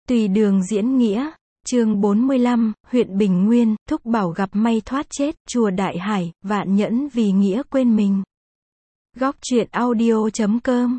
Tùy đường diễn nghĩa, chương 45, huyện Bình Nguyên, Thúc Bảo gặp may thoát chết, chùa Đại Hải, vạn nhẫn vì nghĩa quên mình. Góc truyện audio.com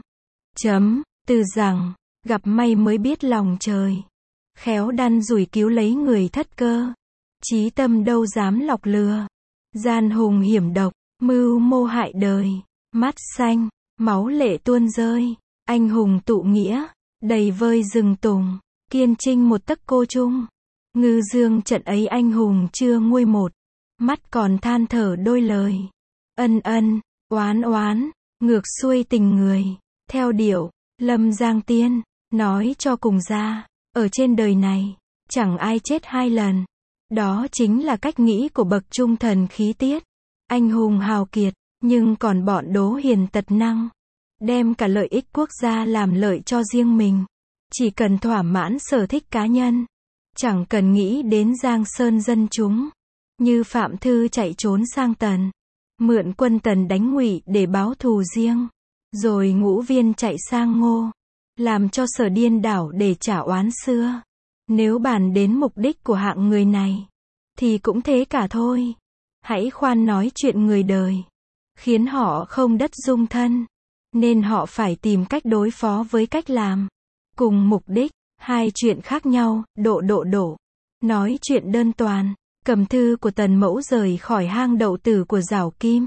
Từ rằng, gặp may mới biết lòng trời. Khéo đan rủi cứu lấy người thất cơ. Chí tâm đâu dám lọc lừa. Gian hùng hiểm độc, mưu mô hại đời. Mắt xanh, máu lệ tuôn rơi. Anh hùng tụ nghĩa, đầy vơi rừng tùng. Kiên trinh một tấc cô chung. Ngư dương trận ấy anh hùng chưa nguôi một. Mắt còn than thở đôi lời. Ân ân, oán oán, ngược xuôi tình người. Theo điệu, Lâm Giang Tiên, nói cho cùng ra, ở trên đời này, chẳng ai chết hai lần. Đó chính là cách nghĩ của bậc trung thần khí tiết. Anh hùng hào kiệt, nhưng còn bọn đố hiền tật năng. Đem cả lợi ích quốc gia làm lợi cho riêng mình. Chỉ cần thỏa mãn sở thích cá nhân. Chẳng cần nghĩ đến giang sơn dân chúng. Như Phạm Thư chạy trốn sang Tần. Mượn quân Tần đánh Ngụy để báo thù riêng. Rồi Ngũ Viên chạy sang Ngô. Làm cho Sở điên đảo để trả oán xưa. Nếu bàn đến mục đích của hạng người này, thì cũng thế cả thôi. Hãy khoan nói chuyện người đời. Khiến họ không đất dung thân. Nên họ phải tìm cách đối phó với cách làm. Cùng mục đích, hai chuyện khác nhau, độ. Nói chuyện đơn toàn, cầm thư của Tần Mẫu rời khỏi hang đậu tử của Giảo Kim.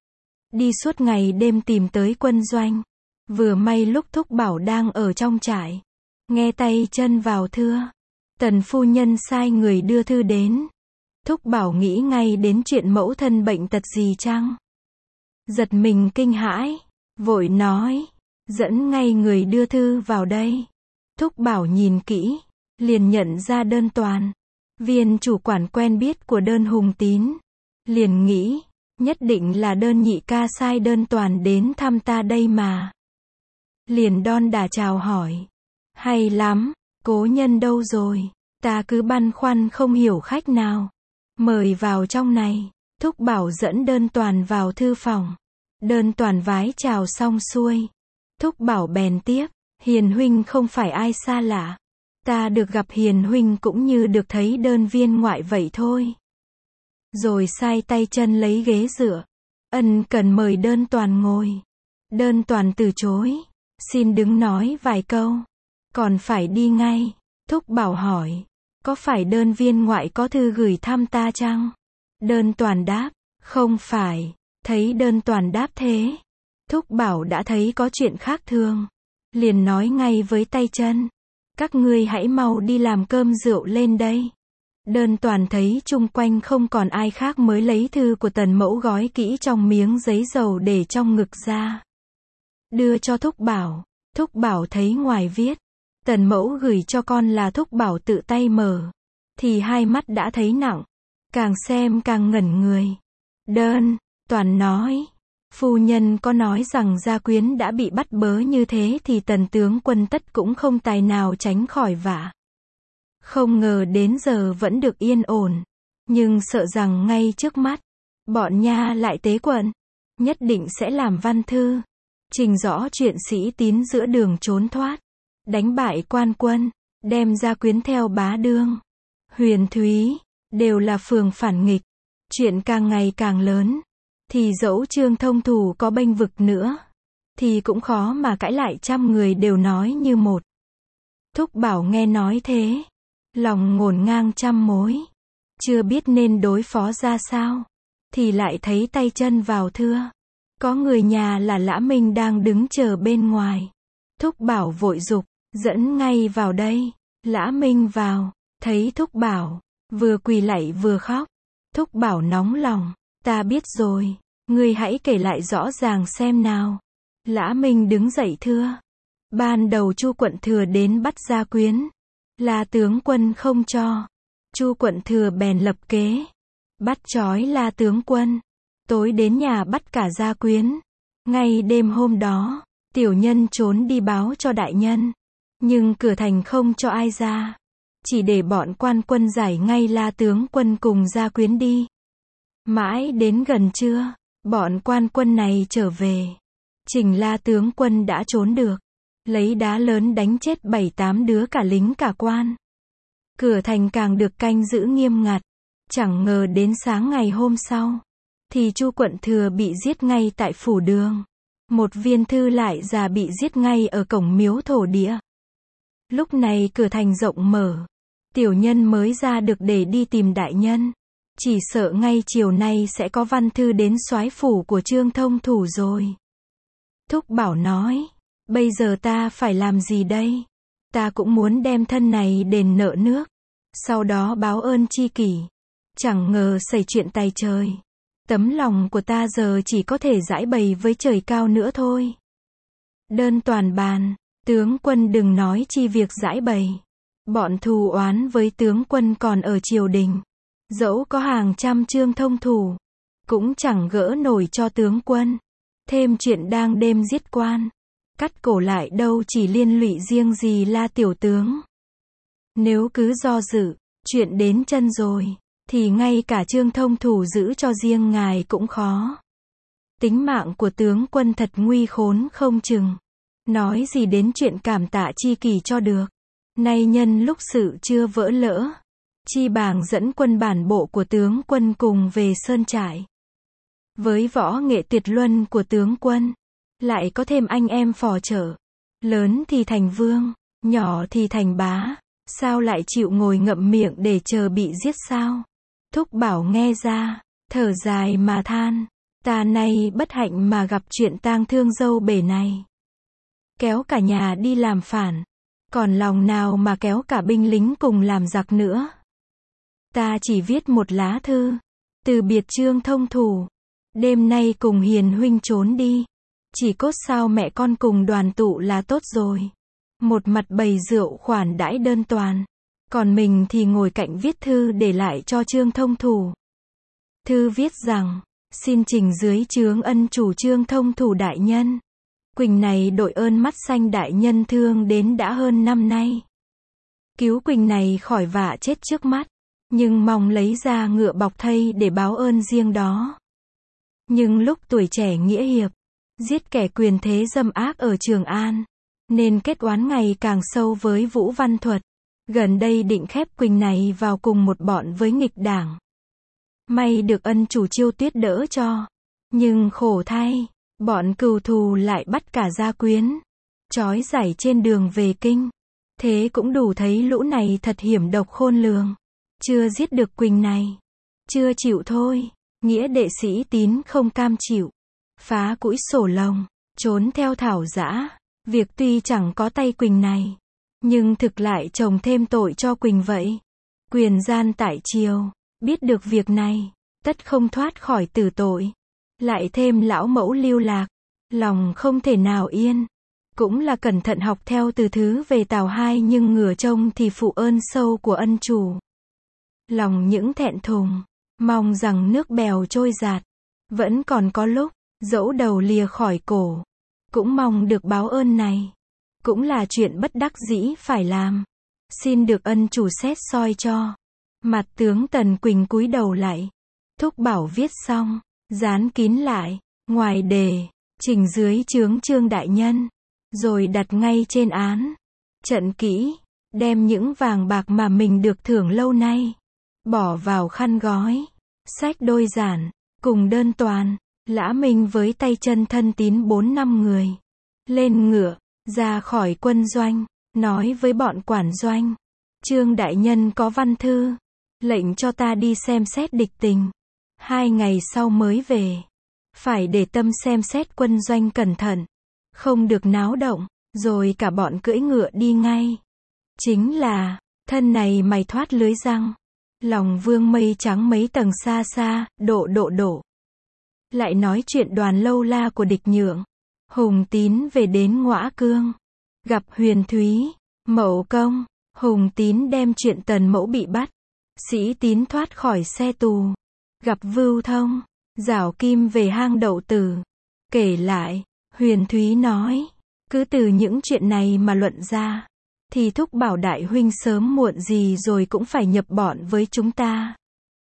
Đi suốt ngày đêm tìm tới quân doanh. Vừa may lúc Thúc Bảo đang ở trong trại. Nghe tay chân vào thưa. Tần phu nhân sai người đưa thư đến. Thúc Bảo nghĩ ngay đến chuyện mẫu thân bệnh tật gì chăng? Giật mình kinh hãi, vội nói, dẫn ngay người đưa thư vào đây. Thúc Bảo nhìn kỹ, liền nhận ra đơn toàn. Viên chủ quản quen biết của đơn Hùng Tín. Liền nghĩ, nhất định là đơn nhị ca sai đơn toàn đến thăm ta đây mà. Liền đon đả chào hỏi. Hay lắm, cố nhân đâu rồi? Ta cứ băn khoăn không hiểu khách nào. Mời vào trong này. Thúc Bảo dẫn đơn toàn vào thư phòng. Đơn toàn vái chào xong xuôi. Thúc Bảo bèn tiếp. Hiền huynh không phải ai xa lạ. Ta được gặp Hiền huynh cũng như được thấy đơn viên ngoại vậy thôi. Rồi sai tay chân lấy ghế dựa. Ân cần mời đơn toàn ngồi. Đơn toàn từ chối. Xin đứng nói vài câu. Còn phải đi ngay. Thúc Bảo hỏi. Có phải đơn viên ngoại có thư gửi thăm ta chăng? Đơn toàn đáp. Không phải. Thấy đơn toàn đáp thế. Thúc Bảo đã thấy có chuyện khác thường. Liền nói ngay với tay chân. Các ngươi hãy mau đi làm cơm rượu lên đây. Đơn toàn thấy chung quanh không còn ai khác mới lấy thư của Tần Mẫu gói kỹ trong miếng giấy dầu để trong ngực ra. Đưa cho Thúc Bảo. Thúc Bảo thấy ngoài viết. Tần Mẫu gửi cho con là Thúc Bảo tự tay mở. Thì hai mắt đã thấy nặng. Càng xem càng ngẩn người. Đơn toàn nói. Phu nhân có nói rằng gia quyến đã bị bắt bớ như thế thì Tần tướng quân tất cũng không tài nào tránh khỏi vạ. Không ngờ đến giờ vẫn được yên ổn. Nhưng sợ rằng ngay trước mắt, bọn nha lại tế quận. Nhất định sẽ làm văn thư. Trình rõ chuyện Sĩ Tín giữa đường trốn thoát. Đánh bại quan quân. Đem gia quyến theo Bá Đương. Huyền Thúy. Đều là phường phản nghịch. Chuyện càng ngày càng lớn. Thì dẫu Trương Thông Thủ có bênh vực nữa. Thì cũng khó mà cãi lại, trăm người đều nói như một. Thúc Bảo nghe nói thế. Lòng ngổn ngang trăm mối. Chưa biết nên đối phó ra sao. Thì lại thấy tay chân vào thưa. Có người nhà là Lã Minh đang đứng chờ bên ngoài. Thúc Bảo vội giục. Dẫn ngay vào đây. Lã Minh vào. Thấy Thúc Bảo. Vừa quỳ lạy vừa khóc. Thúc Bảo nóng lòng. Ta biết rồi. Ngươi hãy kể lại rõ ràng xem nào. Lã Minh đứng dậy thưa. Ban đầu Chu quận thừa đến bắt gia quyến. La tướng quân không cho. Chu quận thừa bèn lập kế. Bắt trói La tướng quân. Tối đến nhà bắt cả gia quyến. Ngay đêm hôm đó, tiểu nhân trốn đi báo cho đại nhân. Nhưng cửa thành không cho ai ra. Chỉ để bọn quan quân giải ngay La tướng quân cùng gia quyến đi. Mãi đến gần trưa, bọn quan quân này trở về. Trình La tướng quân đã trốn được. lấy đá lớn đánh chết 7-8 đứa cả lính cả quan. Cửa thành càng được canh giữ nghiêm ngặt. Chẳng ngờ đến sáng ngày hôm sau, thì Chu quận thừa bị giết ngay tại phủ đường. Một viên thư lại già bị giết ngay ở cổng miếu thổ địa. Lúc này cửa thành rộng mở. Tiểu nhân mới ra được để đi tìm đại nhân. Chỉ sợ ngay chiều nay sẽ có văn thư đến soái phủ của Trương Thông Thủ rồi. Thúc Bảo nói, bây giờ ta phải làm gì đây? Ta cũng muốn đem thân này đền nợ nước. Sau đó báo ơn tri kỷ. Chẳng ngờ xảy chuyện tày trời. Tấm lòng của ta giờ chỉ có thể giãi bày với trời cao nữa thôi. Đơn toàn bàn, tướng quân đừng nói chi việc giãi bày. Bọn thù oán với tướng quân còn ở triều đình. Dẫu có hàng trăm Trương Thông Thủ, cũng chẳng gỡ nổi cho tướng quân. Thêm chuyện đang đêm giết quan, cắt cổ lại đâu chỉ liên lụy riêng gì La tiểu tướng. Nếu cứ do dự, chuyện đến chân rồi, thì ngay cả Trương Thông Thủ giữ cho riêng ngài cũng khó. Tính mạng của tướng quân thật nguy khốn không chừng. Nói gì đến chuyện cảm tạ chi kỷ cho được. Nay nhân lúc sự chưa vỡ lỡ, chi bảng dẫn quân bản bộ của tướng quân cùng về sơn trại. Với võ nghệ tuyệt luân của tướng quân, lại có thêm anh em phò trợ. Lớn thì thành vương, nhỏ thì thành bá. Sao lại chịu ngồi ngậm miệng để chờ bị giết sao? Thúc Bảo nghe ra, thở dài mà than. Ta nay bất hạnh mà gặp chuyện tang thương dâu bể này. Kéo cả nhà đi làm phản. Còn lòng nào mà kéo cả binh lính cùng làm giặc nữa. Ta chỉ viết một lá thư. Từ biệt Trương Thông Thủ. Đêm nay cùng hiền huynh trốn đi. Chỉ cốt sao mẹ con cùng đoàn tụ là tốt rồi. Một mặt bày rượu khoản đãi đơn toàn. Còn mình thì ngồi cạnh viết thư để lại cho Trương Thông Thủ. Thư viết rằng, xin trình dưới trướng ân chủ Trương Thông Thủ đại nhân. Quỳnh này đội ơn mắt xanh đại nhân thương đến đã hơn năm nay. Cứu Quỳnh này khỏi vạ chết trước mắt. Nhưng mong lấy ra ngựa bọc thây để báo ơn riêng đó. Nhưng lúc tuổi trẻ nghĩa hiệp, giết kẻ quyền thế dâm ác ở Trường An. Nên kết oán ngày càng sâu với Vũ Văn Thuật. Gần đây định khép Quỳnh này vào cùng một bọn với nghịch đảng. May được ân chủ Chiêu Tuyết đỡ cho. Nhưng khổ thay, bọn cừu thù lại bắt cả gia quyến. Trói giải trên đường về kinh. Thế cũng đủ thấy lũ này thật hiểm độc khôn lường. Chưa giết được Quỳnh này. Chưa chịu thôi. Nghĩa đệ sĩ Tín không cam chịu. Phá cũi sổ lồng. Trốn theo Thảo Dã. Việc tuy chẳng có tay Quỳnh này. Nhưng thực lại chồng thêm tội cho Quỳnh vậy. Quyền gian tại triều. Biết được việc này. Tất không thoát khỏi tử tội. Lại thêm lão mẫu lưu lạc. Lòng không thể nào yên. Cũng là cẩn thận học theo từ thứ về Tào Hai nhưng ngửa trông thì phụ ơn sâu của ân chủ. Lòng những thẹn thùng. Mong rằng nước bèo trôi giạt. Vẫn còn có lúc. Dẫu đầu lìa khỏi cổ. Cũng mong được báo ơn này. Cũng là chuyện bất đắc dĩ phải làm. Xin được ân chủ xét soi cho. Mặt tướng Tần Quỳnh cúi đầu lại. Thúc Bảo viết xong. Dán kín lại. Ngoài đề. Trình dưới trướng Trương đại nhân. Rồi đặt ngay trên án. Trận kỹ. Đem những vàng bạc mà mình được thưởng lâu nay. Bỏ vào khăn gói. Xách đôi giản. Cùng đơn toàn. Lã Minh với tay chân thân tín 4-5 người. Lên ngựa. Ra khỏi quân doanh. Nói với bọn quản doanh. Trương đại nhân có văn thư. Lệnh cho ta đi xem xét địch tình. 2 ngày sau mới về. Phải để tâm xem xét quân doanh cẩn thận. Không được náo động. Rồi cả bọn cưỡi ngựa đi ngay. Chính là. Thân này mày thoát lưới răng. Lòng vương mây trắng mấy tầng xa xa. Độ. Lại nói chuyện đoàn lâu la của địch nhượng. Hùng Tín về đến Ngõa Cương. Gặp Huyền Thúy. Mậu Công. Hùng Tín đem chuyện Tần Mẫu bị bắt. Sĩ Tín thoát khỏi xe tù. Gặp Vưu Thông. Giảo Kim về hang Đậu Tử. Kể lại. Huyền Thúy nói. Cứ từ những chuyện này mà luận ra. Thì Thúc Bảo đại huynh sớm muộn gì rồi cũng phải nhập bọn với chúng ta.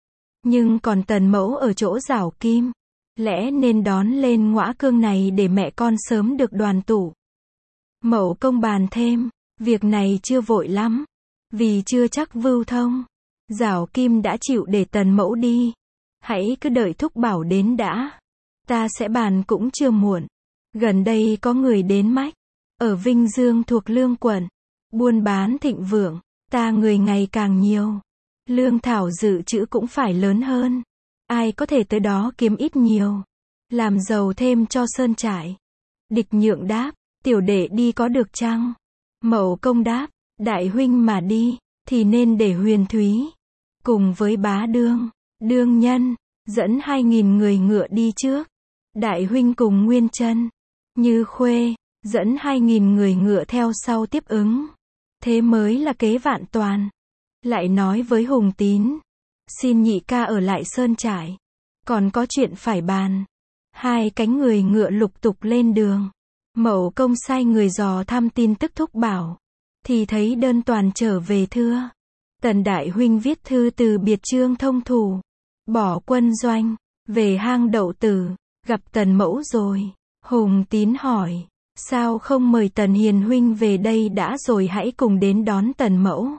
Nhưng còn Tần Mẫu ở chỗ Giảo Kim. Lẽ nên đón lên Ngõa Cương này để mẹ con sớm được đoàn tụ. Mậu công bàn thêm, việc này chưa vội lắm, vì chưa chắc vưu thông. Giảo Kim đã chịu để Tần mẫu đi. Hãy cứ đợi thúc bảo đến đã. Ta sẽ bàn cũng chưa muộn. Gần đây có người đến mách. Ở Vinh Dương thuộc Lương quận. Buôn bán thịnh vượng. Ta người ngày càng nhiều. Lương thảo dự trữ cũng phải lớn hơn. Ai có thể tới đó kiếm ít nhiều. Làm giàu thêm cho sơn trại. Địch Nhượng đáp. Tiểu đệ đi có được chăng? Mậu công đáp. Đại huynh mà đi, thì nên để Huyền Thúy. Cùng với bá đương, đương nhân, dẫn 2.000 người ngựa đi trước. Đại huynh cùng Nguyên Chân, Như Khuê, dẫn 2.000 người ngựa theo sau tiếp ứng. Thế mới là kế vạn toàn. Lại nói với Hùng Tín. Xin nhị ca ở lại sơn trại. Còn có chuyện phải bàn. Hai cánh người ngựa lục tục lên đường. Mậu công sai người dò thăm tin tức thúc bảo. Thì thấy đơn toàn trở về thưa. Tần đại huynh viết thư từ biệt Trương Thông Thủ. Bỏ quân doanh. Về hang Đậu Tử. Gặp Tần mẫu rồi. Hùng Tín hỏi. Sao không mời Tần hiền huynh về đây đã rồi hãy cùng đến đón Tần mẫu.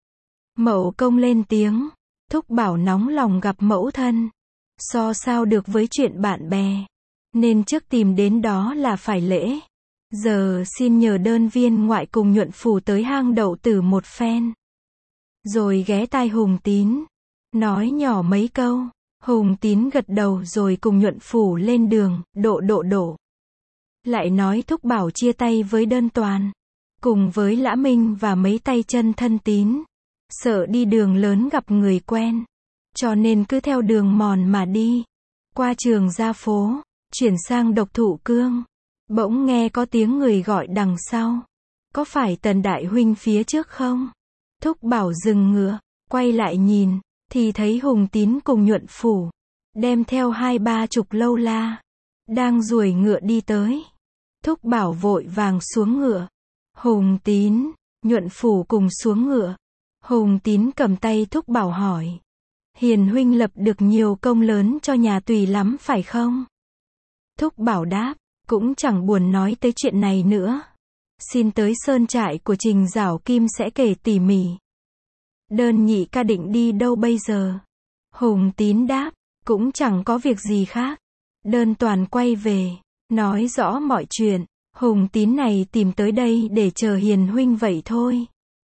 Mậu công lên tiếng. Thúc bảo nóng lòng gặp mẫu thân. So sao được với chuyện bạn bè. Nên trước tìm đến đó là phải lễ. Giờ xin nhờ đơn viên ngoại cùng Nhuận Phủ tới hang Đậu Tử một phen. Rồi ghé tai Hùng Tín. Nói nhỏ mấy câu. Hùng Tín gật đầu rồi cùng Nhuận Phủ lên đường, độ. Lại nói thúc bảo chia tay với đơn toàn. Cùng với Lã Minh và mấy tay chân thân tín. Sợ đi đường lớn gặp người quen. Cho nên cứ theo đường mòn mà đi. Qua Trường Gia Phố. Chuyển sang Độc Thụ Cương. Bỗng nghe có tiếng người gọi đằng sau. Có phải Tần đại huynh phía trước không? Thúc bảo dừng ngựa, quay lại nhìn, thì thấy Hùng Tín cùng Nhuận Phủ. Đem theo 20-30 lâu la. Đang ruổi ngựa đi tới. Thúc bảo vội vàng xuống ngựa. Hùng Tín, Nhuận Phủ cùng xuống ngựa. Hùng Tín cầm tay thúc bảo hỏi. Hiền huynh lập được nhiều công lớn cho nhà Tùy lắm phải không? Thúc bảo đáp. Cũng chẳng buồn nói tới chuyện này nữa. Xin tới sơn trại của Trình Giảo Kim sẽ kể tỉ mỉ. Đơn nhị ca định đi đâu bây giờ? Hùng Tín đáp. Cũng chẳng có việc gì khác. Đơn toàn quay về. Nói rõ mọi chuyện. Hùng Tín này tìm tới đây để chờ hiền huynh vậy thôi.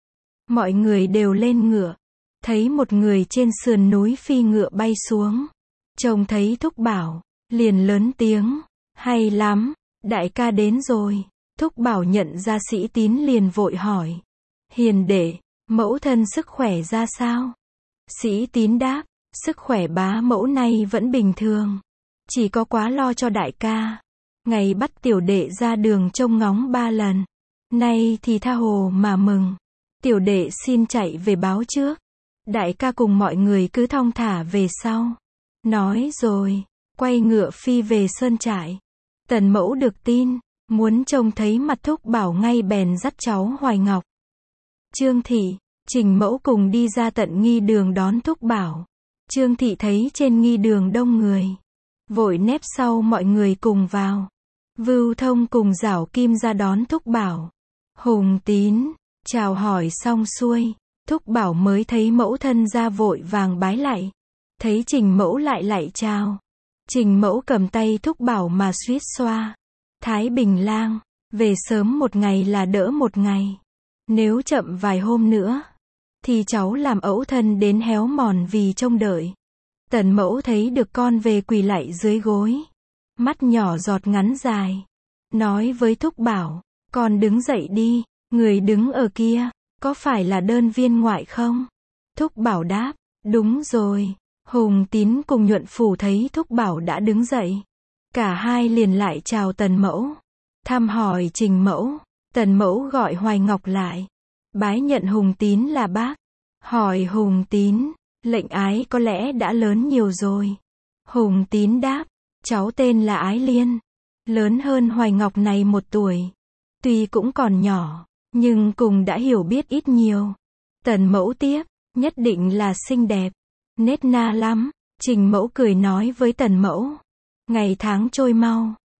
Mọi người đều lên ngựa. Thấy một người trên sườn núi phi ngựa bay xuống. Trông thấy thúc bảo. Liền lớn tiếng. Hay lắm, đại ca đến rồi. Thúc bảo nhận ra Sĩ Tín liền vội hỏi. Hiền đệ, mẫu thân sức khỏe ra sao? Sĩ Tín đáp, sức khỏe bá mẫu nay vẫn bình thường. Chỉ có quá lo cho đại ca. Ngày bắt tiểu đệ ra đường trông ngóng 3 lần. Nay thì tha hồ mà mừng. Tiểu đệ xin chạy về báo trước. Đại ca cùng mọi người cứ thong thả về sau. Nói rồi, quay ngựa phi về sơn trại. Tần mẫu được tin, muốn trông thấy mặt thúc bảo ngay bèn dắt cháu Hoài Ngọc. Trương Thị, Trình mẫu cùng đi ra tận nghi đường đón thúc bảo. Trương Thị thấy trên nghi đường đông người. Vội nép sau mọi người cùng vào. Vưu Thông cùng Giảo Kim ra đón thúc bảo. Hùng Tín, chào hỏi xong xuôi. Thúc bảo mới thấy mẫu thân ra vội vàng bái lạy. Thấy Trình mẫu lại chào. Trình mẫu cầm tay thúc bảo mà suýt xoa. Thái Bình lang, về sớm một ngày là đỡ một ngày. Nếu chậm vài hôm nữa, thì cháu làm ẩu thân đến héo mòn vì trông đợi. Tần mẫu thấy được con về quỳ lạy dưới gối. Mắt nhỏ giọt ngắn dài. Nói với thúc bảo, con đứng dậy đi, người đứng ở kia, có phải là đơn viên ngoại không? Thúc bảo đáp, đúng rồi. Hùng Tín cùng Nhuận Phủ thấy thúc bảo đã đứng dậy. Cả hai liền lại chào Tần mẫu. Thăm hỏi Trình mẫu. Tần mẫu gọi Hoài Ngọc lại. Bái nhận Hùng Tín là bác. Hỏi Hùng Tín, lệnh ái có lẽ đã lớn nhiều rồi. Hùng Tín đáp, cháu tên là Ái Liên. Lớn hơn Hoài Ngọc này 1 tuổi. Tuy cũng còn nhỏ, nhưng cùng đã hiểu biết ít nhiều. Tần mẫu tiếp, nhất định là xinh đẹp. Nết na lắm. Trình mẫu cười nói với Tần mẫu. Ngày tháng trôi mau.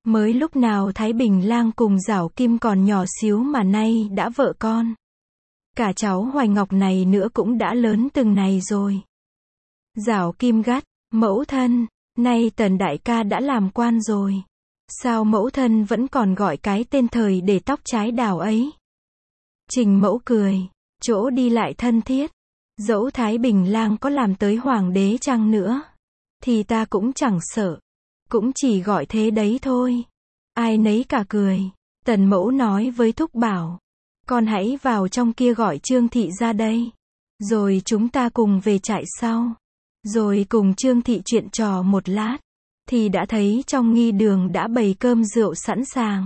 Mới lúc nào Thái Bình Lang cùng Giảo Kim còn nhỏ xíu mà nay đã vợ con. Cả cháu Hoài Ngọc này nữa cũng đã lớn từng này rồi. Giảo Kim gắt, mẫu thân, nay Tần đại ca đã làm quan rồi. Sao mẫu thân vẫn còn gọi cái tên thời để tóc trái đào ấy? Trình Mẫu cười, chỗ đi lại thân thiết. Dẫu Thái Bình Lang có làm tới hoàng đế chăng nữa, thì ta cũng chẳng sợ. Cũng chỉ gọi thế đấy thôi. Ai nấy cả cười. Tần Mẫu nói với Thúc Bảo, con hãy vào trong kia gọi Trương Thị ra đây. Rồi chúng ta cùng về trại sau. Rồi cùng Trương Thị chuyện trò một lát. Thì đã thấy trong nghi đường đã bày cơm rượu sẵn sàng.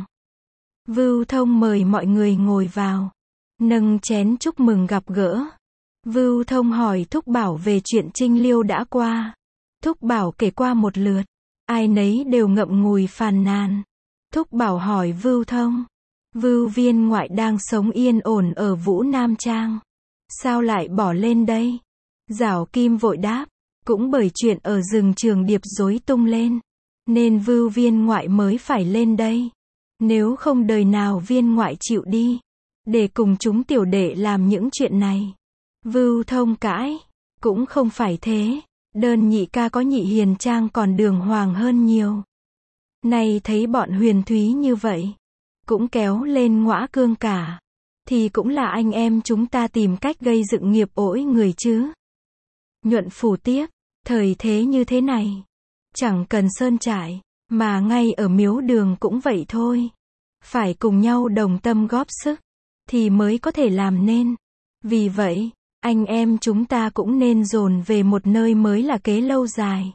Vưu Thông mời mọi người ngồi vào. Nâng chén chúc mừng gặp gỡ. Vưu Thông hỏi Thúc Bảo về chuyện Trinh Liêu đã qua. Thúc Bảo kể qua một lượt. Ai nấy đều ngậm ngùi phàn nàn. Thúc Bảo hỏi Vưu Thông. Vưu viên ngoại đang sống yên ổn ở Vũ Nam Trang. Sao lại bỏ lên đây? Giảo Kim vội đáp. Cũng bởi chuyện ở rừng Trường Điệp rối tung lên. Nên Vưu viên ngoại mới phải lên đây. Nếu không đời nào viên ngoại chịu đi. Để cùng chúng tiểu đệ làm những chuyện này. Vưu Thông cãi. Cũng không phải thế. Đơn nhị ca có Nhị Hiền Trang còn đường hoàng hơn nhiều. Này thấy bọn Huyền Thúy như vậy. Cũng kéo lên Ngõa Cương cả. Thì cũng là anh em chúng ta tìm cách gây dựng nghiệp ỗi người chứ. Nhuận Phủ tiếc. Thời thế như thế này. Chẳng cần sơn trại. Mà ngay ở miếu đường cũng vậy thôi. Phải cùng nhau đồng tâm góp sức. Thì mới có thể làm nên. Vì vậy, anh em chúng ta cũng nên dồn về một nơi mới là kế lâu dài.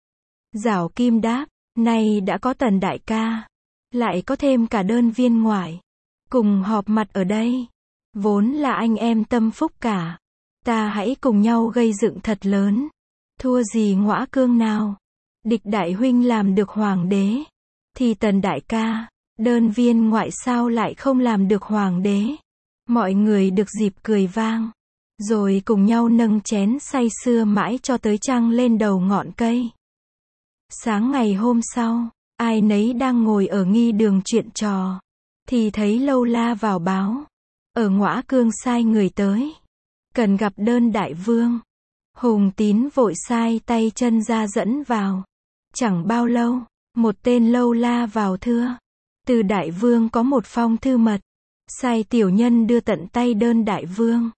Giảo Kim đáp, nay đã có Tần đại ca. Lại có thêm cả Đơn viên ngoại. Cùng họp mặt ở đây. Vốn là anh em tâm phúc cả. Ta hãy cùng nhau gây dựng thật lớn. Thua gì Ngõa Cương nào. Địch đại huynh làm được hoàng đế. Thì Tần đại ca, Đơn viên ngoại sao lại không làm được hoàng đế. Mọi người được dịp cười vang. Rồi cùng nhau nâng chén say sưa mãi cho tới trăng lên đầu ngọn cây. Sáng ngày hôm sau, ai nấy đang ngồi ở nghi đường chuyện trò. Thì thấy Lâu La vào báo. Ở Ngõa Cương sai người tới. Cần gặp Đơn đại vương. Hùng Tín vội sai tay chân ra dẫn vào. Chẳng bao lâu, một tên Lâu La vào thưa. Từ đại vương có một phong thư mật. Sai tiểu nhân đưa tận tay Đơn đại vương.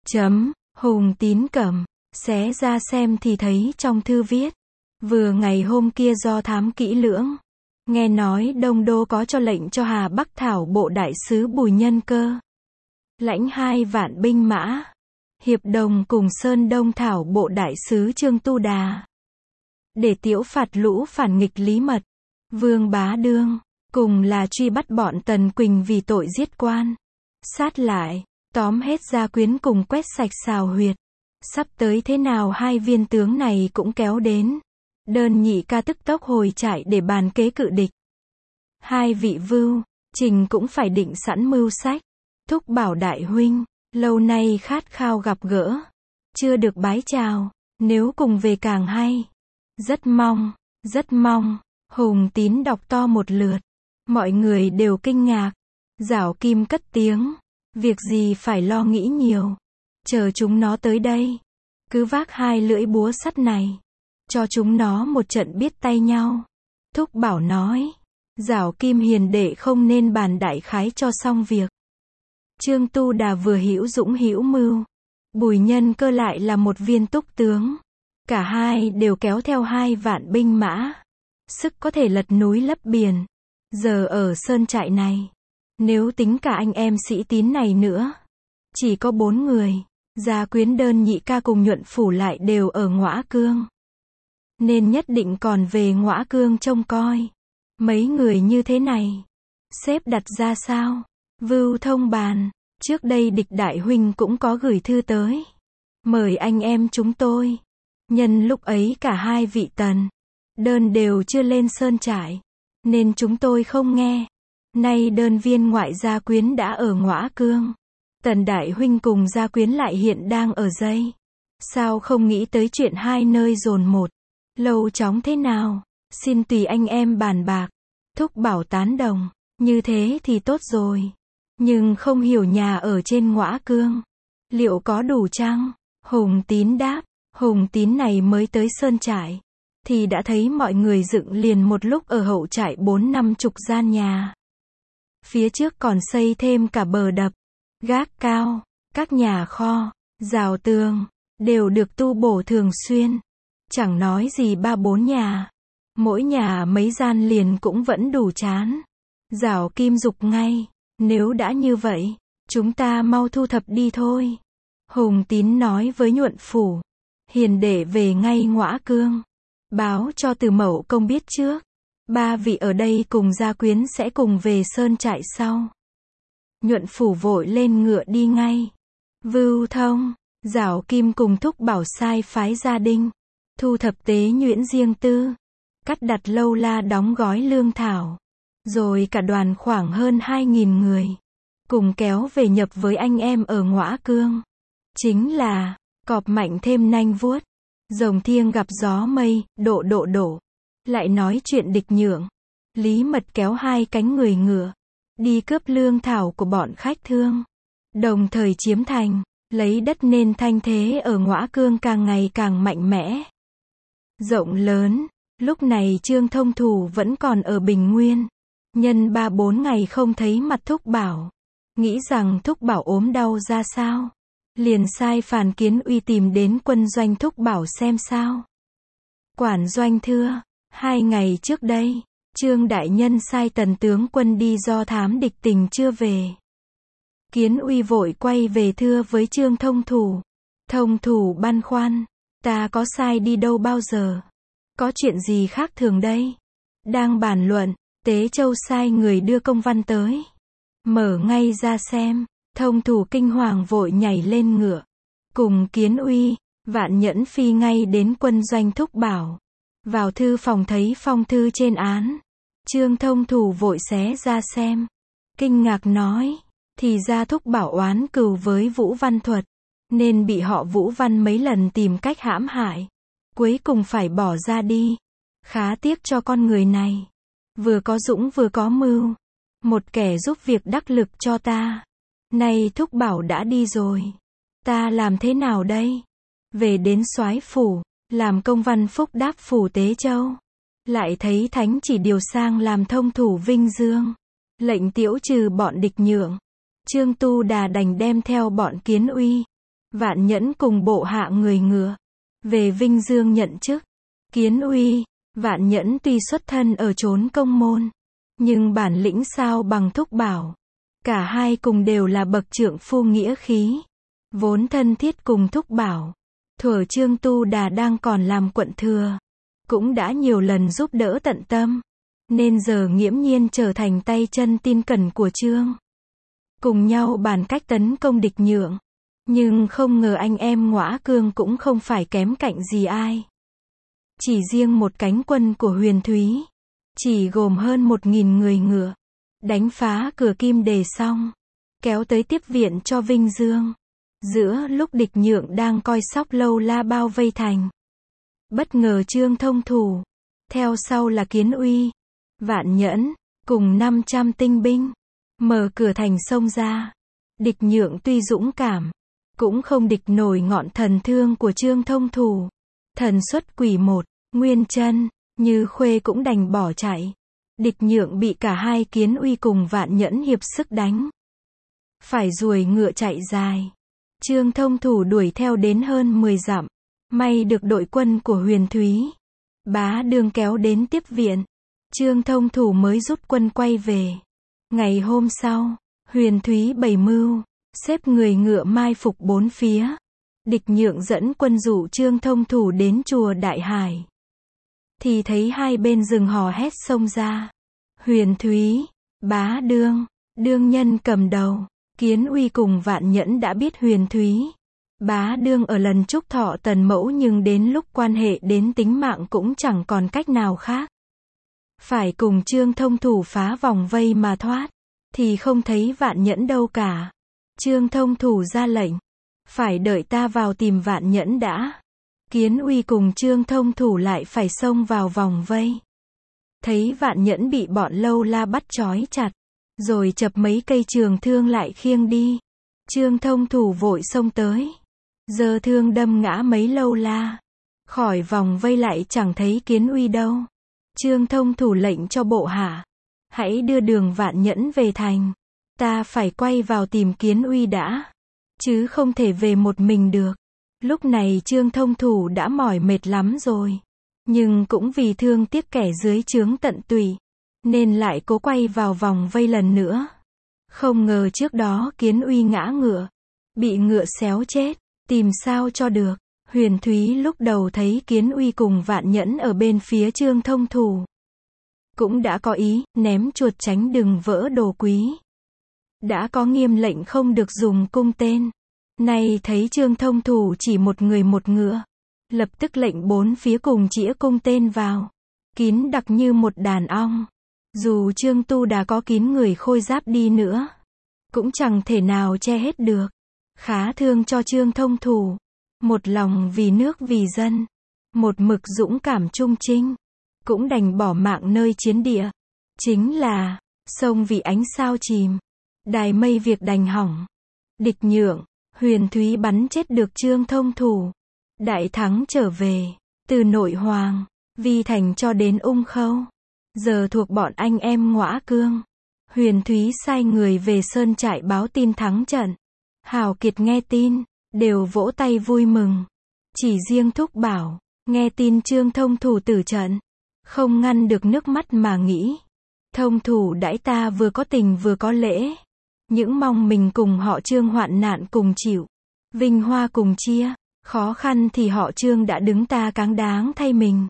Hùng Tín cầm, xé ra xem thì thấy trong thư viết. Vừa ngày hôm kia do thám kỹ lưỡng. Nghe nói Đông Đô có cho lệnh cho Hà Bắc Thảo bộ đại sứ Bùi Nhân Cơ. Lãnh 2 vạn binh mã. Hiệp đồng cùng Sơn Đông Thảo bộ đại sứ Trương Tu Đà. Để tiễu phạt lũ phản nghịch Lý Mật, Vương Bá Đương. Cùng là truy bắt bọn Tần Quỳnh vì tội giết quan. Sát lại, tóm hết gia quyến cùng quét sạch xào huyệt. Sắp tới thế nào hai viên tướng này cũng kéo đến. Đơn nhị ca tức tốc hồi trại để bàn kế cự địch. Hai vị Vưu, Trình cũng phải định sẵn mưu sách. Thúc Bảo đại huynh, lâu nay khát khao gặp gỡ. Chưa được bái chào, nếu cùng về càng hay. Rất mong. Hùng Tín đọc to một lượt. Mọi người đều kinh ngạc. Giảo Kim cất tiếng. Việc gì phải lo nghĩ nhiều. Chờ chúng nó tới đây. Cứ vác 2 lưỡi búa sắt này. Cho chúng nó một trận biết tay nhau. Thúc Bảo nói. Giảo Kim hiền đệ không nên bàn đại khái cho xong việc. Trương Tu Đà vừa hữu dũng hữu mưu. Bùi Nhân Cơ lại là một viên túc tướng. Cả hai đều kéo theo 2 vạn binh mã. Sức có thể lật núi lấp biển. Giờ ở sơn trại này. Nếu tính cả anh em Sĩ Tín này nữa. Chỉ có 4 người. Gia quyến Đơn nhị ca cùng Nhuận Phủ lại đều ở Ngõa Cương. Nên nhất định còn về Ngõa Cương trông coi. Mấy người như thế này. Xếp đặt ra sao? Vưu Thông bàn. Trước đây địch đại huynh cũng có gửi thư tới. Mời anh em chúng tôi. Nhân lúc ấy cả 2 vị Tần. Đơn đều chưa lên sơn trại. Nên chúng tôi không nghe. Nay Đơn viên ngoại gia quyến đã ở Ngõa Cương. Tần đại huynh cùng gia quyến lại hiện đang ở dây. Sao không nghĩ tới chuyện 2 nơi dồn một. Lâu chóng thế nào? Xin tùy anh em bàn bạc. Thúc Bảo tán đồng, như thế thì tốt rồi. Nhưng không hiểu nhà ở trên Ngõa Cương liệu có đủ chăng? Hùng Tín đáp, Hùng Tín này mới tới Sơn Trại thì đã thấy mọi người dựng liền một lúc ở hậu trại 40-50 gian nhà. Phía trước còn xây thêm cả bờ đập, gác cao, các nhà kho, rào tường, đều được tu bổ thường xuyên. Chẳng nói gì 3-4 nhà. Mỗi nhà mấy gian liền cũng vẫn đủ chán. Giảo Kim dục ngay, nếu đã như vậy, chúng ta mau thu thập đi thôi. Hùng Tín nói với Nhuận Phủ, hiền đệ về ngay Ngõa Cương, báo cho Từ Mậu Công biết trước. 3 vị ở đây cùng gia quyến sẽ cùng về Sơn Trại sau. Nhuận Phủ vội lên ngựa đi ngay. Vưu Thông, Giảo Kim cùng Thúc Bảo sai phái gia đình thu thập tế nhuyễn riêng tư, cắt đặt lâu la đóng gói lương thảo, rồi cả đoàn khoảng hơn 2.000 người cùng kéo về nhập với anh em ở Ngõa Cương. Chính là cọp mạnh thêm nanh vuốt, rồng thiêng gặp gió mây, đổ. Lại nói chuyện địch nhượng, Lý Mật kéo 2 cánh người ngựa đi cướp lương thảo của bọn khách thương, đồng thời chiếm thành, lấy đất nên thanh thế ở Ngõa Cương càng ngày càng mạnh mẽ, rộng lớn. Lúc này Trương Thông Thủ vẫn còn ở Bình Nguyên, nhân 3-4 ngày không thấy mặt Thúc Bảo, nghĩ rằng Thúc Bảo ốm đau ra sao, liền sai Phàn Kiến Uy tìm đến quân doanh Thúc Bảo xem sao. Quản doanh thưa, 2 ngày trước đây, Trương đại nhân sai Tần tướng quân đi do thám địch tình chưa về. Kiến Uy vội quay về thưa với Trương Thông Thủ. Thông Thủ băn khoăn, ta có sai đi đâu bao giờ? Có chuyện gì khác thường đây? Đang bàn luận, Tế Châu sai người đưa công văn tới. Mở ngay ra xem, Thông Thủ kinh hoàng vội nhảy lên ngựa, cùng Kiến Uy, Vạn Nhẫn phi ngay đến quân doanh Thúc Bảo. Vào thư phòng thấy phong thư trên án. Trương Thông Thủ vội xé ra xem, kinh ngạc nói, thì ra Thúc Bảo oán cừu với Vũ Văn Thuật, nên bị họ Vũ Văn mấy lần tìm cách hãm hại, cuối cùng phải bỏ ra đi. Khá tiếc cho con người này, vừa có dũng vừa có mưu, một kẻ giúp việc đắc lực cho ta. Nay Thúc Bảo đã đi rồi, ta làm thế nào đây? Về đến Soái phủ, làm công văn phúc đáp phủ Tế Châu, lại thấy thánh chỉ điều sang làm Thông Thủ Vinh Dương, lệnh tiễu trừ bọn địch nhượng. Trương Tu Đà đành đem theo bọn Kiến Uy, Vạn Nhẫn cùng bộ hạ người ngựa về Vinh Dương nhận chức. Kiến Uy, Vạn Nhẫn tuy xuất thân ở chốn công môn, nhưng bản lĩnh sao bằng Thúc Bảo. Cả hai cùng đều là bậc trượng phu nghĩa khí, vốn thân thiết cùng Thúc Bảo. Thuở Trương Tu Đà đang còn làm quận thừa, cũng đã nhiều lần giúp đỡ tận tâm, nên giờ nghiễm nhiên trở thành tay chân tin cẩn của Trương. Cùng nhau bàn cách tấn công địch nhượng, nhưng không ngờ anh em Ngõa Cương cũng không phải kém cạnh gì ai. Chỉ riêng một cánh quân của Huyền Thúy, chỉ gồm hơn 1.000 người ngựa, đánh phá cửa Kim Đề xong, kéo tới tiếp viện cho Vinh Dương. Giữa lúc địch nhượng đang coi sóc lâu la bao vây thành, bất ngờ Trương Thông Thủ, theo sau là Kiến Uy, Vạn Nhẫn, cùng 500 tinh binh, mở cửa thành xông ra. Địch nhượng tuy dũng cảm, cũng không địch nổi ngọn thần thương của Trương Thông Thủ. Thần xuất quỷ một, Nguyên Chân, Như Khuê cũng đành bỏ chạy. Địch nhượng bị cả hai Kiến Uy cùng Vạn Nhẫn hiệp sức đánh, phải ruồi ngựa chạy dài. Trương Thông Thủ đuổi theo đến hơn 10 dặm, may được đội quân của Huyền Thúy, Bá Đương kéo đến tiếp viện. Trương Thông Thủ mới rút quân quay về. Ngày hôm sau, Huyền Thúy bày mưu, xếp người ngựa mai phục 4 phía. Địch nhượng dẫn quân dụ Trương Thông Thủ đến chùa Đại Hải, thì thấy hai bên rừng hò hét xông ra. Huyền Thúy, Bá Đương, đương nhân cầm đầu. Kiến Uy cùng Vạn Nhẫn đã biết Huyền Thúy, Bá Đương ở lần chúc thọ Tần Mẫu, nhưng đến lúc quan hệ đến tính mạng cũng chẳng còn cách nào khác, phải cùng Trương Thông Thủ phá vòng vây mà thoát. Thì không thấy Vạn Nhẫn đâu cả. Trương Thông Thủ ra lệnh, phải đợi ta vào tìm Vạn Nhẫn đã. Kiến Uy cùng Trương Thông Thủ lại phải xông vào vòng vây. thấy Vạn Nhẫn bị bọn Lâu La bắt trói chặt, rồi chập mấy cây trường thương lại khiêng đi. Trương Thông Thủ vội xông tới, giơ thương đâm ngã mấy Lâu La. Khỏi vòng vây lại chẳng thấy Kiến Uy đâu. Trương Thông Thủ lệnh cho bộ hạ, hãy đưa Đường Vạn Nhẫn về thành. Ta phải quay vào tìm Kiến Uy đã, chứ không thể về một mình được. Lúc này Trương Thông Thủ đã mỏi mệt lắm rồi, nhưng cũng vì thương tiếc kẻ dưới trướng tận tụy, nên lại cố quay vào vòng vây lần nữa. Không ngờ trước đó Kiến Uy ngã ngựa, bị ngựa xéo chết, tìm sao cho được. Huyền Thúy lúc đầu thấy Kiến Uy cùng Vạn Nhẫn ở bên phía Trương Thông Thủ, cũng đã có ý ném chuột tránh đừng vỡ đồ quý. Đã có nghiêm lệnh không được dùng cung tên. Nay thấy Trương Thông Thủ chỉ một người một ngựa, lập tức lệnh bốn phía cùng chĩa cung tên vào, kín đặc như một đàn ong. Dù Trương Tu Đà có kín người khôi giáp đi nữa, cũng chẳng thể nào che hết được. Khá thương cho Trương Thông Thủ, một lòng vì nước vì dân, một mực dũng cảm trung trinh, cũng đành bỏ mạng nơi chiến địa. Chính là, sông vì ánh sao chìm, đài mây việc đành hỏng. Địch Nhượng, Huyền Thúy bắn chết được Trương Thông Thủ. Đại thắng trở về, từ Nội Hoàng, Vi Thành cho đến Ung Khâu, giờ thuộc bọn anh em Ngõa Cương. Huyền Thúy sai người về sơn trại báo tin thắng trận. Hào Kiệt nghe tin, đều vỗ tay vui mừng. Chỉ riêng Thúc Bảo, nghe tin Trương Thông Thủ tử trận, không ngăn được nước mắt mà nghĩ. Thông Thủ đãi ta vừa có tình vừa có lễ. Những mong mình cùng họ Trương hoạn nạn cùng chịu, vinh hoa cùng chia, khó khăn thì họ Trương đã đứng ta cáng đáng thay mình.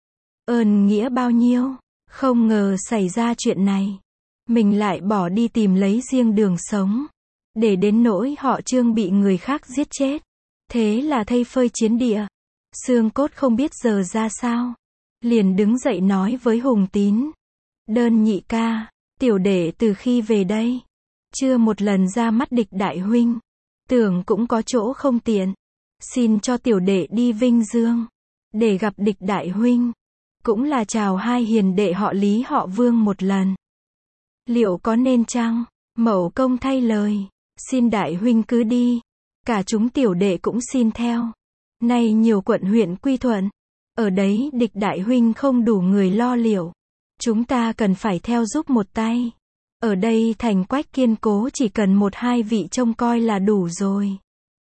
Ơn nghĩa bao nhiêu, không ngờ xảy ra chuyện này. Mình lại bỏ đi tìm lấy riêng đường sống, để đến nỗi họ Trương bị người khác giết chết. Thế là thây phơi chiến địa, xương cốt không biết giờ ra sao. Liền đứng dậy nói với Hùng Tín: Đơn nhị ca, tiểu đệ từ khi về đây, chưa một lần ra mắt địch đại huynh, tưởng cũng có chỗ không tiện, xin cho tiểu đệ đi Vinh Dương, để gặp địch đại huynh, cũng là chào hai hiền đệ họ Lý họ Vương một lần. Liệu có nên chăng? Mậu công thay lời, xin đại huynh cứ đi, cả chúng tiểu đệ cũng xin theo. Nay nhiều quận huyện quy thuận, ở đấy địch đại huynh không đủ người lo liệu, chúng ta cần phải theo giúp một tay. Ở đây thành Quách kiên cố chỉ cần một hai vị trông coi là đủ rồi.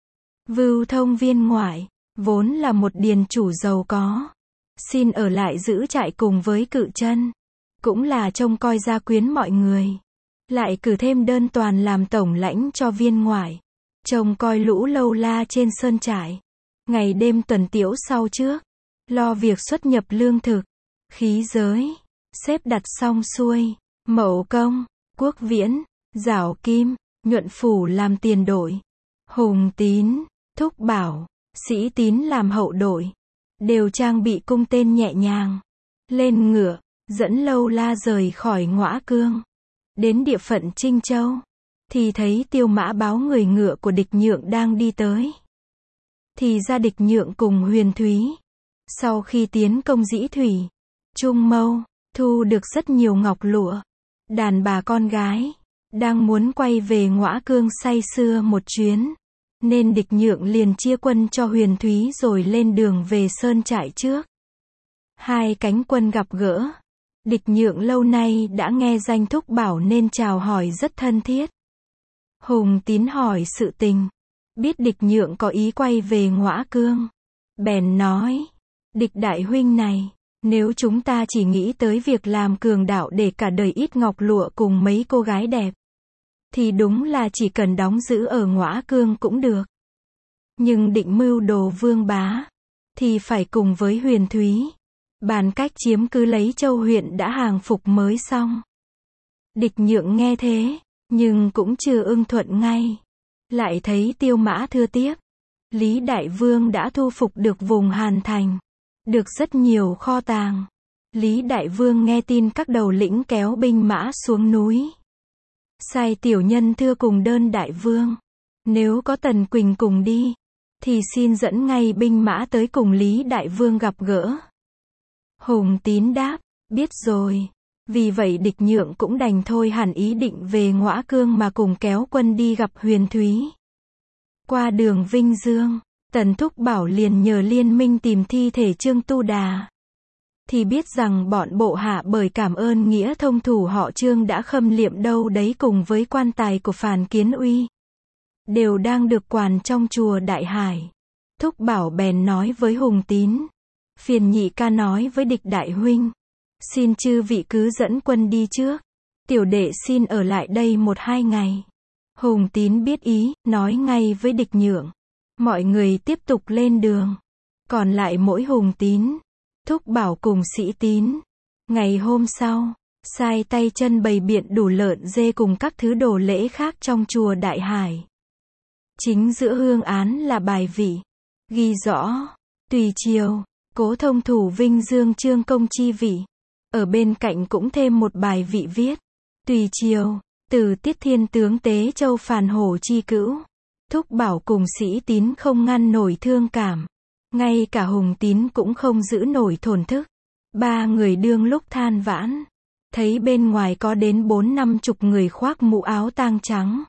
Vưu Thông viên ngoại, vốn là một điền chủ giàu có, xin ở lại giữ trại cùng với Cự Chân, cũng là trông coi gia quyến mọi người. Lại cử thêm Đơn Toàn làm tổng lãnh cho viên ngoại, trông coi lũ Lâu La trên sơn trại, ngày đêm tuần tiễu sau trước, lo việc xuất nhập lương thực, khí giới, xếp đặt xong xuôi. Mậu Công, Quốc Viễn, Giảo Kim, Nhuận Phủ làm tiền đội, Hùng Tín, Thúc Bảo, Sĩ Tín làm hậu đội, đều trang bị cung tên nhẹ nhàng, lên ngựa, dẫn Lâu La rời khỏi Ngõa Cương. Đến địa phận Trinh Châu, thì thấy Tiêu Mã báo người ngựa của Địch Nhượng đang đi tới. Thì ra Địch Nhượng cùng Huyền Thúy, sau khi tiến công Dĩ Thủy, Trung Mâu, thu được rất nhiều ngọc lụa, đàn bà con gái, đang muốn quay về Ngõa Cương say sưa một chuyến, nên Địch Nhượng liền chia quân cho Huyền Thúy rồi lên đường về sơn trại trước. Hai cánh quân gặp gỡ, Địch Nhượng lâu nay đã nghe danh Thúc Bảo nên chào hỏi rất thân thiết. Hùng Tín hỏi sự tình, biết Địch Nhượng có ý quay về Ngõa Cương, bèn nói: Địch đại huynh này, nếu chúng ta chỉ nghĩ tới việc làm cường đạo để cả đời ít ngọc lụa cùng mấy cô gái đẹp, thì đúng là chỉ cần đóng giữ ở Ngõa Cương cũng được. Nhưng định mưu đồ vương bá, thì phải cùng với Huyền Thúy, bàn cách chiếm cứ lấy Châu huyện đã hàng phục mới xong. Địch Nhượng nghe thế, nhưng cũng chưa ưng thuận ngay. Lại thấy Tiêu Mã thưa tiếp, Lý Đại Vương đã thu phục được vùng Hàn Thành, được rất nhiều kho tàng. Lý Đại Vương nghe tin các đầu lĩnh kéo binh mã xuống núi, sai tiểu nhân thưa cùng Đơn Đại Vương, nếu có Tần Quỳnh cùng đi, thì xin dẫn ngay binh mã tới cùng Lý Đại Vương gặp gỡ. Hùng Tín đáp, Biết rồi. Vì vậy Địch Nhượng cũng đành thôi hẳn ý định về Ngõa Cương mà cùng kéo quân đi gặp Huyền Thúy. Qua đường Vinh Dương, Tần Thúc Bảo liền nhờ liên minh tìm thi thể Trương Tu Đà. Thì biết rằng bọn bộ hạ bởi cảm ơn nghĩa thông thủ họ Trương đã khâm liệm đâu đấy cùng với quan tài của Phàn Kiến Uy, đều đang được quản trong chùa Đại Hải. Thúc Bảo bèn nói với Hùng Tín, phiền nhị ca nói với Địch đại huynh, xin chư vị cứ dẫn quân đi trước, tiểu đệ xin ở lại đây 1-2 ngày. Hùng Tín biết ý, nói ngay với Địch Nhượng. Mọi người tiếp tục lên đường. Còn lại mỗi Hùng Tín, Thúc Bảo cùng Sĩ Tín. Ngày hôm sau, sai tay chân bày biện đủ lợn dê cùng các thứ đồ lễ khác trong chùa Đại Hải. Chính giữa hương án là bài vị, ghi rõ, tùy chiều, cố thông thủ Vinh Dương Trương Công chi vị. Ở bên cạnh cũng thêm một bài vị viết, tùy chiều, từ Tiết Thiên tướng Tế Châu Phàn Hổ chi cữu. Thúc Bảo cùng Sĩ Tín không ngăn nổi thương cảm. Ngay cả Hùng Tín cũng không giữ nổi thổn thức. Ba người đương lúc than vãn. Thấy bên ngoài có đến 4-50 người khoác mũ áo tang trắng.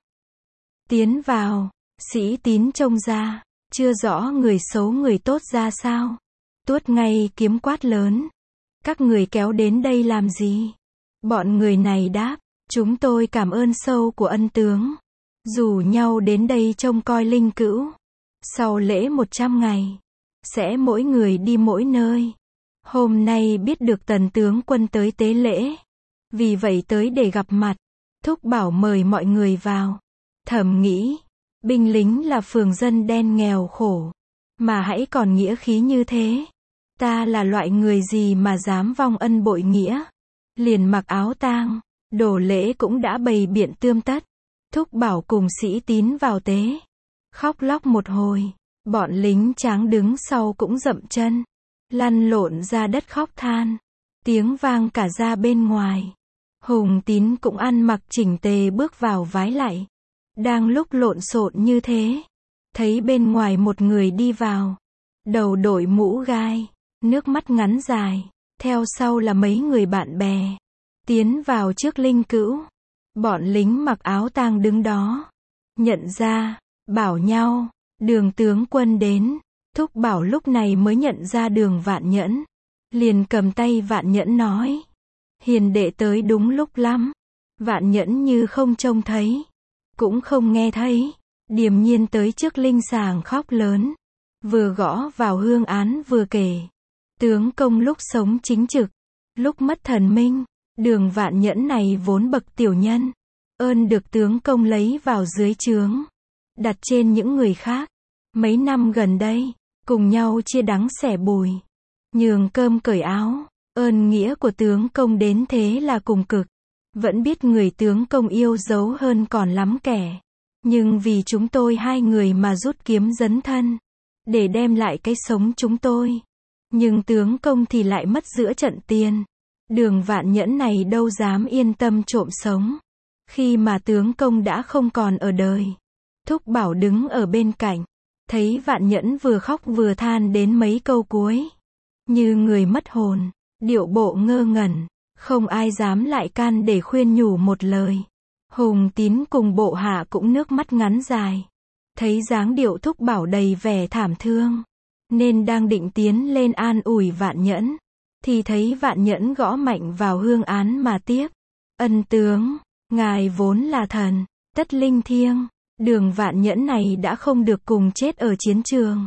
Tiến vào, Sĩ Tín trông ra, chưa rõ người xấu người tốt ra sao. Tuốt ngay kiếm quát lớn. Các người kéo đến đây làm gì? Bọn người này đáp, chúng tôi cảm ơn sâu của ân tướng. Rủ nhau đến đây trông coi linh cữu. Sau lễ 100 ngày, sẽ mỗi người đi mỗi nơi. Hôm nay biết được Tần tướng quân tới tế lễ, vì vậy tới để gặp mặt. Thúc Bảo mời mọi người vào. Thầm nghĩ, binh lính là phường dân đen nghèo khổ, mà hãy còn nghĩa khí như thế. Ta là loại người gì mà dám vong ân bội nghĩa. Liền mặc áo tang, đồ lễ cũng đã bày biện tươm tất. Thúc Bảo cùng Sĩ Tín vào tế. Khóc lóc một hồi, bọn lính tráng đứng sau cũng dậm chân, lăn lộn ra đất khóc than. Tiếng vang cả ra bên ngoài. Hùng Tín cũng ăn mặc chỉnh tề bước vào vái lạy. Đang lúc lộn xộn như thế, thấy bên ngoài một người đi vào. Đầu đội mũ gai, nước mắt ngắn dài, theo sau là mấy người bạn bè. Tiến vào trước linh cữu. Bọn lính mặc áo tang đứng đó. Nhận ra, bảo nhau, Đường tướng quân đến. Thúc Bảo lúc này mới nhận ra Đường Vạn Nhẫn. Liền cầm tay Vạn Nhẫn nói, hiền đệ tới đúng lúc lắm. Vạn Nhẫn như không trông thấy, cũng không nghe thấy, điềm nhiên tới trước linh sàng khóc lớn. Vừa gõ vào hương án vừa kể, tướng công lúc sống chính trực, lúc mất thần minh. Đường Vạn Nhẫn này vốn bậc tiểu nhân, ơn được tướng công lấy vào dưới trướng, đặt trên những người khác. Mấy năm gần đây, cùng nhau chia đắng sẻ bùi, nhường cơm cởi áo, ơn nghĩa của tướng công đến thế là cùng cực. Vẫn biết người tướng công yêu dấu hơn còn lắm kẻ, nhưng vì chúng tôi hai người mà rút kiếm dấn thân, để đem lại cái sống chúng tôi. Nhưng tướng công thì lại mất giữa trận tiền. Đường Vạn Nhẫn này đâu dám yên tâm trộm sống, khi mà tướng công đã không còn ở đời. Thúc Bảo đứng ở bên cạnh, thấy Vạn Nhẫn vừa khóc vừa than đến mấy câu cuối, như người mất hồn, điệu bộ ngơ ngẩn, không ai dám lại can để khuyên nhủ một lời. Hùng Tín cùng bộ hạ cũng nước mắt ngắn dài, thấy dáng điệu Thúc Bảo đầy vẻ thảm thương, nên đang định tiến lên an ủi Vạn Nhẫn, thì thấy Vạn Nhẫn gõ mạnh vào hương án mà tiếp. Ân tướng, ngài vốn là thần, tất linh thiêng. Đường Vạn Nhẫn này đã không được cùng chết ở chiến trường.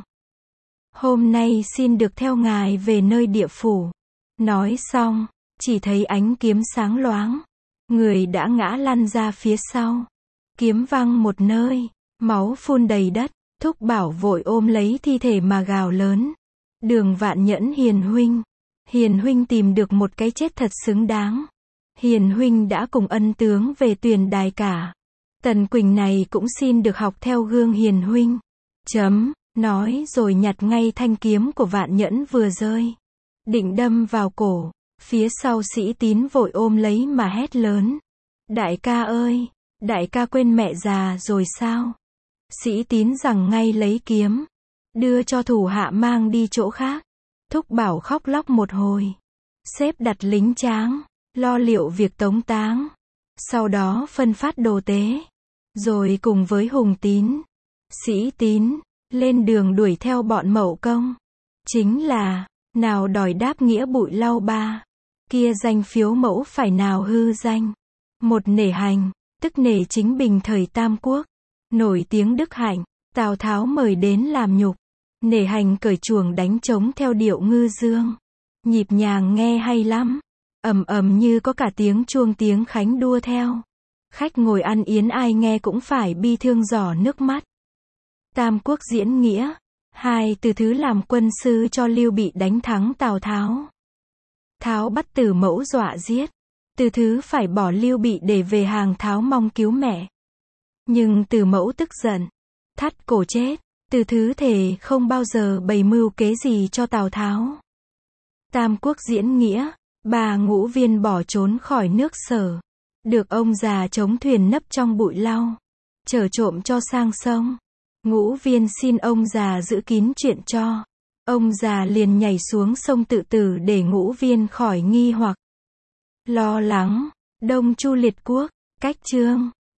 Hôm nay xin được theo ngài về nơi địa phủ. Nói xong, chỉ thấy ánh kiếm sáng loáng. Người đã ngã lăn ra phía sau. Kiếm văng một nơi, máu phun đầy đất. Thúc Bảo vội ôm lấy thi thể mà gào lớn. Đường Vạn Nhẫn Hiền huynh tìm được một cái chết thật xứng đáng. Hiền huynh đã cùng ân tướng về Tuyền Đài cả. Tần Quỳnh này cũng xin được học theo gương Hiền huynh. Nói rồi nhặt ngay thanh kiếm của Vạn Nhẫn vừa rơi, định đâm vào cổ. Phía sau Sĩ Tín vội ôm lấy mà hét lớn, đại ca ơi, đại ca quên mẹ già rồi sao? Sĩ Tín giằng ngay lấy kiếm, đưa cho thủ hạ mang đi chỗ khác. Thúc Bảo khóc lóc một hồi, xếp đặt lính tráng, lo liệu việc tống táng, sau đó phân phát đồ tế, rồi cùng với Hùng Tín, Sĩ Tín, lên đường đuổi theo bọn Mậu Công. Chính là, nào đòi đáp nghĩa bụi lau ba, kia danh phiếu mẫu phải nào hư danh. Một nể hành, tức nể chính bình thời Tam Quốc, nổi tiếng đức hạnh, Tào Tháo mời đến làm nhục. Nể hành cởi chuồng đánh trống theo điệu ngư dương. Nhịp nhàng nghe hay lắm, ầm ầm như có cả tiếng chuông tiếng khánh đua theo. Khách ngồi ăn yến ai nghe cũng phải bi thương rỏ nước mắt. Tam Quốc diễn nghĩa. Hai Từ Thứ làm quân sư cho Lưu Bị đánh thắng Tào Tháo. Tháo bắt Từ Mẫu dọa giết. Từ Thứ phải bỏ Lưu Bị để về hàng Tháo mong cứu mẹ. Nhưng Từ Mẫu tức giận, thắt cổ chết. Từ Thứ thề không bao giờ bày mưu kế gì cho Tào Tháo. Tam Quốc diễn nghĩa. Bà Ngũ Viên bỏ trốn khỏi nước Sở, được ông già chống thuyền nấp trong bụi lau, chở trộm cho sang sông. Ngũ Viên xin ông già giữ kín chuyện cho. Ông già liền nhảy xuống sông tự tử để Ngũ Viên khỏi nghi hoặc lo lắng. Đông Chu liệt quốc. Cách chương